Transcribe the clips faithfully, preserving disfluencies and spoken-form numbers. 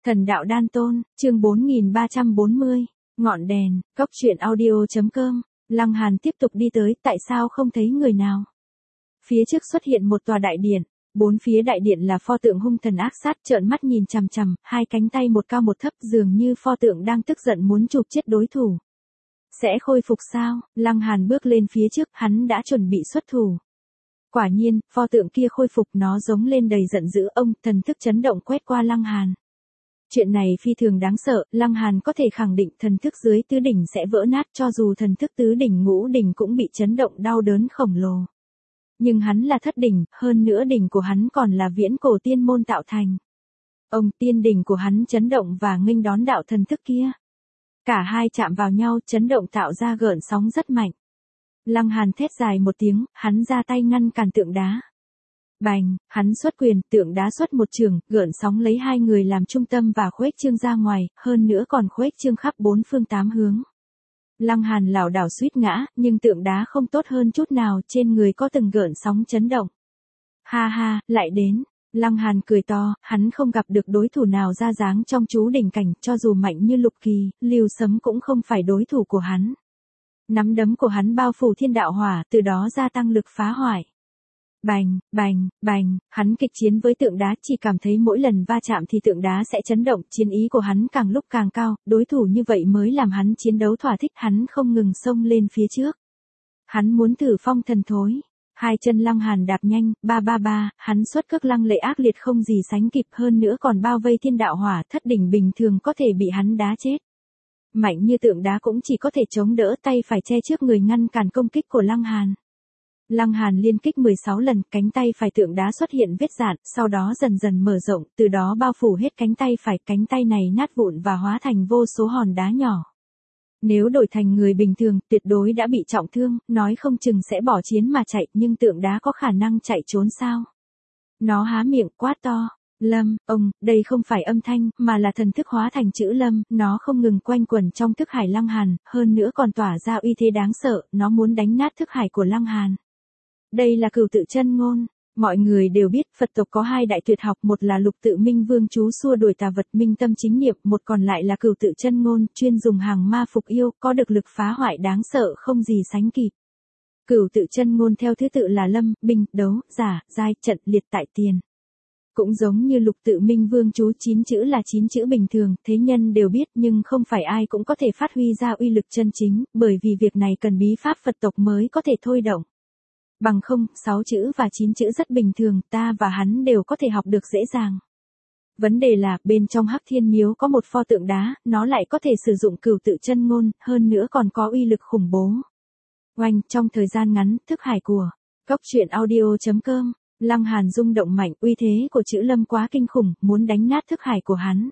Thần đạo đan tôn, chương bốn nghìn ba trăm bốn mươi, ngọn đèn, cốc truyện audio.com, Lăng Hàn tiếp tục đi tới, tại sao không thấy người nào. Phía trước xuất hiện một tòa đại điện, bốn phía đại điện là pho tượng hung thần ác sát trợn mắt nhìn chằm chằm, hai cánh tay một cao một thấp dường như pho tượng đang tức giận muốn chụp chết đối thủ. Sẽ khôi phục sao? Lăng Hàn bước lên phía trước, hắn đã chuẩn bị xuất thủ. Quả nhiên, pho tượng kia khôi phục, nó giống lên đầy giận dữ, ông, thần thức chấn động quét qua Lăng Hàn. Chuyện này phi thường đáng sợ, Lăng Hàn có thể khẳng định thần thức dưới tứ đỉnh sẽ vỡ nát, cho dù thần thức tứ đỉnh ngũ đỉnh cũng bị chấn động đau đớn khổng lồ. Nhưng hắn là thất đỉnh, hơn nữa đỉnh của hắn còn là viễn cổ tiên môn tạo thành. Ông, tiên đỉnh của hắn chấn động và nghênh đón đạo thần thức kia. Cả hai chạm vào nhau, chấn động tạo ra gợn sóng rất mạnh. Lăng Hàn thét dài một tiếng, hắn ra tay ngăn cản tượng đá. Bành, hắn xuất quyền, tượng đá xuất một trường, gợn sóng lấy hai người làm trung tâm và khuếch trương ra ngoài, hơn nữa còn khuếch trương khắp bốn phương tám hướng. Lăng Hàn lảo đảo suýt ngã, nhưng tượng đá không tốt hơn chút nào, trên người có từng gợn sóng chấn động. Ha ha, lại đến. Lăng Hàn cười to, hắn không gặp được đối thủ nào ra dáng trong chú đỉnh cảnh, cho dù mạnh như Lục Kỳ, Lưu Sấm cũng không phải đối thủ của hắn. Nắm đấm của hắn bao phủ thiên đạo hỏa, từ đó gia tăng lực phá hoại. Bành, bành, bành, hắn kịch chiến với tượng đá, chỉ cảm thấy mỗi lần va chạm thì tượng đá sẽ chấn động, chiến ý của hắn càng lúc càng cao, đối thủ như vậy mới làm hắn chiến đấu thỏa thích, hắn không ngừng xông lên phía trước. Hắn muốn thử phong thần thối. Hai chân Lăng Hàn đạp nhanh, ba ba ba, hắn xuất cước lăng lệ ác liệt không gì sánh kịp, hơn nữa còn bao vây thiên đạo hỏa, thất đỉnh bình thường có thể bị hắn đá chết. Mạnh như tượng đá cũng chỉ có thể chống đỡ, tay phải che trước người ngăn cản công kích của Lăng Hàn. Lăng Hàn liên kích mười sáu lần, cánh tay phải tượng đá xuất hiện vết rạn, sau đó dần dần mở rộng, từ đó bao phủ hết cánh tay phải, cánh tay này nát vụn và hóa thành vô số hòn đá nhỏ. Nếu đổi thành người bình thường, tuyệt đối đã bị trọng thương, nói không chừng sẽ bỏ chiến mà chạy, nhưng tượng đá có khả năng chạy trốn sao? Nó há miệng quát to, Lâm, ông, đây không phải âm thanh, mà là thần thức hóa thành chữ Lâm, nó không ngừng quanh quẩn trong thức hải Lăng Hàn, hơn nữa còn tỏa ra uy thế đáng sợ, nó muốn đánh nát thức hải của Lăng Hàn. Đây là Cửu Tự Chân Ngôn. Mọi người đều biết Phật tộc có hai đại tuyệt học, một là Lục Tự Minh Vương chú xua đuổi tà vật minh tâm chính niệm, một còn lại là Cửu Tự Chân Ngôn, chuyên dùng hàng ma phục yêu, có được lực phá hoại đáng sợ không gì sánh kịp. Cửu Tự Chân Ngôn theo thứ tự là lâm, binh, đấu, giả, giai, trận, liệt, tại, tiền. Cũng giống như Lục Tự Minh Vương chú chín chữ là chín chữ bình thường, thế nhân đều biết, nhưng không phải ai cũng có thể phát huy ra uy lực chân chính, bởi vì việc này cần bí pháp Phật tộc mới có thể thôi động. Bằng không, sáu chữ và chín chữ rất bình thường, ta và hắn đều có thể học được dễ dàng. Vấn đề là, bên trong Hắc Thiên Miếu có một pho tượng đá, nó lại có thể sử dụng Cửu Tự Chân Ngôn, hơn nữa còn có uy lực khủng bố. Oanh, trong thời gian ngắn, thức hải của cốc truyện audio.com, Lăng Hàn rung động mạnh, uy thế của chữ Lâm quá kinh khủng, muốn đánh nát thức hải của hắn.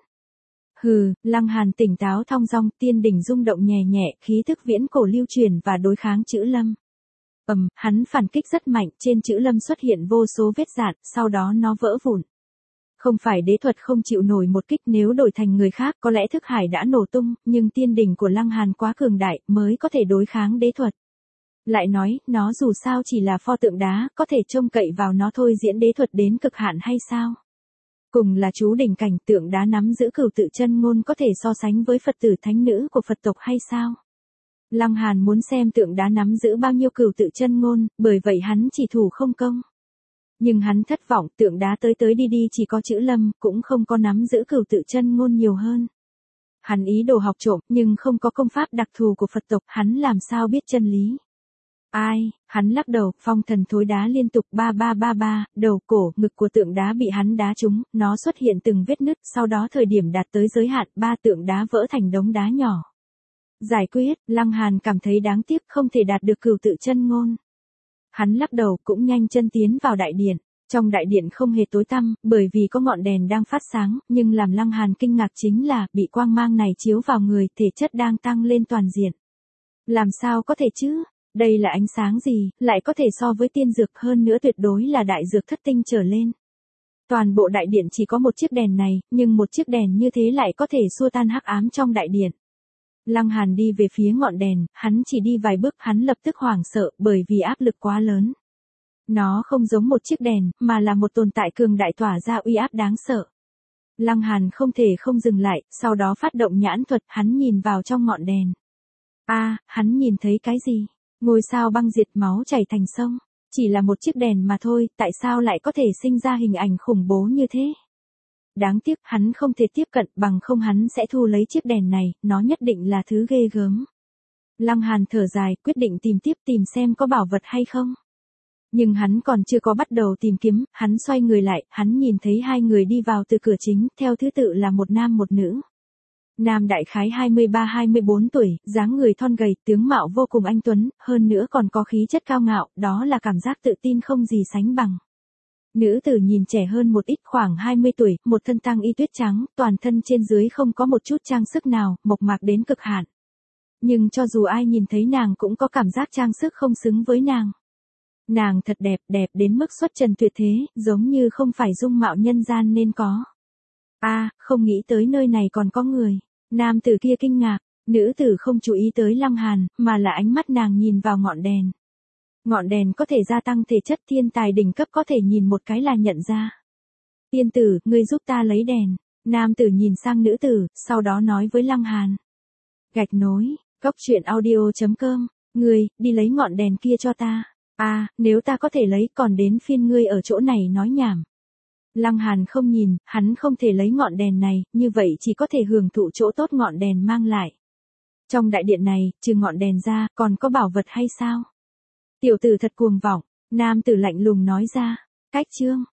Hừ, Lăng Hàn tỉnh táo thong dong, tiên đỉnh rung động nhẹ nhẹ, khí thức viễn cổ lưu truyền và đối kháng chữ Lâm. Ầm, um, hắn phản kích rất mạnh, trên chữ Lâm xuất hiện vô số vết rạn, sau đó nó vỡ vụn. Không phải đế thuật không chịu nổi một kích, nếu đổi thành người khác có lẽ thức hải đã nổ tung, nhưng tiên đỉnh của Lăng Hàn quá cường đại, mới có thể đối kháng đế thuật. Lại nói, nó dù sao chỉ là pho tượng đá, có thể trông cậy vào nó thôi diễn đế thuật đến cực hạn hay sao? Cùng là chú đỉnh cảnh, tượng đá nắm giữ Cửu Tự Chân Ngôn có thể so sánh với Phật tử thánh nữ của Phật tộc hay sao? Lăng Hàn muốn xem tượng đá nắm giữ bao nhiêu Cửu Tự Chân Ngôn, bởi vậy hắn chỉ thủ không công. Nhưng hắn thất vọng, tượng đá tới tới đi đi chỉ có chữ Lâm, cũng không có nắm giữ Cửu Tự Chân Ngôn nhiều hơn. Hắn ý đồ học trộm, nhưng không có công pháp đặc thù của Phật tộc, hắn làm sao biết chân lý. Ai, hắn lắc đầu, phong thần thối đá liên tục ba ba ba ba, đầu, cổ, ngực của tượng đá bị hắn đá trúng, nó xuất hiện từng vết nứt, sau đó thời điểm đạt tới giới hạn, ba tượng đá vỡ thành đống đá nhỏ. Giải quyết, Lăng Hàn cảm thấy đáng tiếc không thể đạt được Cửu Tự Chân Ngôn. Hắn lắc đầu cũng nhanh chân tiến vào đại điện. Trong đại điện không hề tối tăm, bởi vì có ngọn đèn đang phát sáng, nhưng làm Lăng Hàn kinh ngạc chính là, bị quang mang này chiếu vào người, thể chất đang tăng lên toàn diện. Làm sao có thể chứ? Đây là ánh sáng gì, lại có thể so với tiên dược, hơn nữa tuyệt đối là đại dược thất tinh trở lên. Toàn bộ đại điện chỉ có một chiếc đèn này, nhưng một chiếc đèn như thế lại có thể xua tan hắc ám trong đại điện. Lăng Hàn đi về phía ngọn đèn, hắn chỉ đi vài bước, hắn lập tức hoảng sợ, bởi vì áp lực quá lớn. Nó không giống một chiếc đèn, mà là một tồn tại cường đại tỏa ra uy áp đáng sợ. Lăng Hàn không thể không dừng lại, sau đó phát động nhãn thuật, hắn nhìn vào trong ngọn đèn. A, à, hắn nhìn thấy cái gì? Ngôi sao băng diệt, máu chảy thành sông. Chỉ là một chiếc đèn mà thôi, tại sao lại có thể sinh ra hình ảnh khủng bố như thế? Đáng tiếc, hắn không thể tiếp cận, bằng không hắn sẽ thu lấy chiếc đèn này, nó nhất định là thứ ghê gớm. Lăng Hàn thở dài, quyết định tìm tiếp tìm xem có bảo vật hay không. Nhưng hắn còn chưa có bắt đầu tìm kiếm, hắn xoay người lại, hắn nhìn thấy hai người đi vào từ cửa chính, theo thứ tự là một nam một nữ. Nam đại khái hai mươi ba hai mươi bốn tuổi, dáng người thon gầy, tướng mạo vô cùng anh tuấn, hơn nữa còn có khí chất cao ngạo, đó là cảm giác tự tin không gì sánh bằng. Nữ tử nhìn trẻ hơn một ít, khoảng hai mươi tuổi, một thân tang y tuyết trắng, toàn thân trên dưới không có một chút trang sức nào, mộc mạc đến cực hạn. Nhưng cho dù ai nhìn thấy nàng cũng có cảm giác trang sức không xứng với nàng. Nàng thật đẹp, đẹp đến mức xuất trần tuyệt thế, giống như không phải dung mạo nhân gian nên có. A, à, không nghĩ tới nơi này còn có người. Nam tử kia kinh ngạc, nữ tử không chú ý tới Lăng Hàn, mà là ánh mắt nàng nhìn vào ngọn đèn. Ngọn đèn có thể gia tăng thể chất, thiên tài đỉnh cấp có thể nhìn một cái là nhận ra. Tiên tử, ngươi giúp ta lấy đèn. Nam tử nhìn sang nữ tử, sau đó nói với Lăng Hàn. Gạch nối, cốc truyện audio chấm com, ngươi, đi lấy ngọn đèn kia cho ta. A, à, nếu ta có thể lấy, còn đến phiên ngươi ở chỗ này nói nhảm. Lăng Hàn không nhìn, hắn không thể lấy ngọn đèn này, như vậy chỉ có thể hưởng thụ chỗ tốt ngọn đèn mang lại. Trong đại điện này, trừ ngọn đèn ra, còn có bảo vật hay sao? Tiểu tử thật cuồng vọng, nam tử lạnh lùng nói ra. Cách chương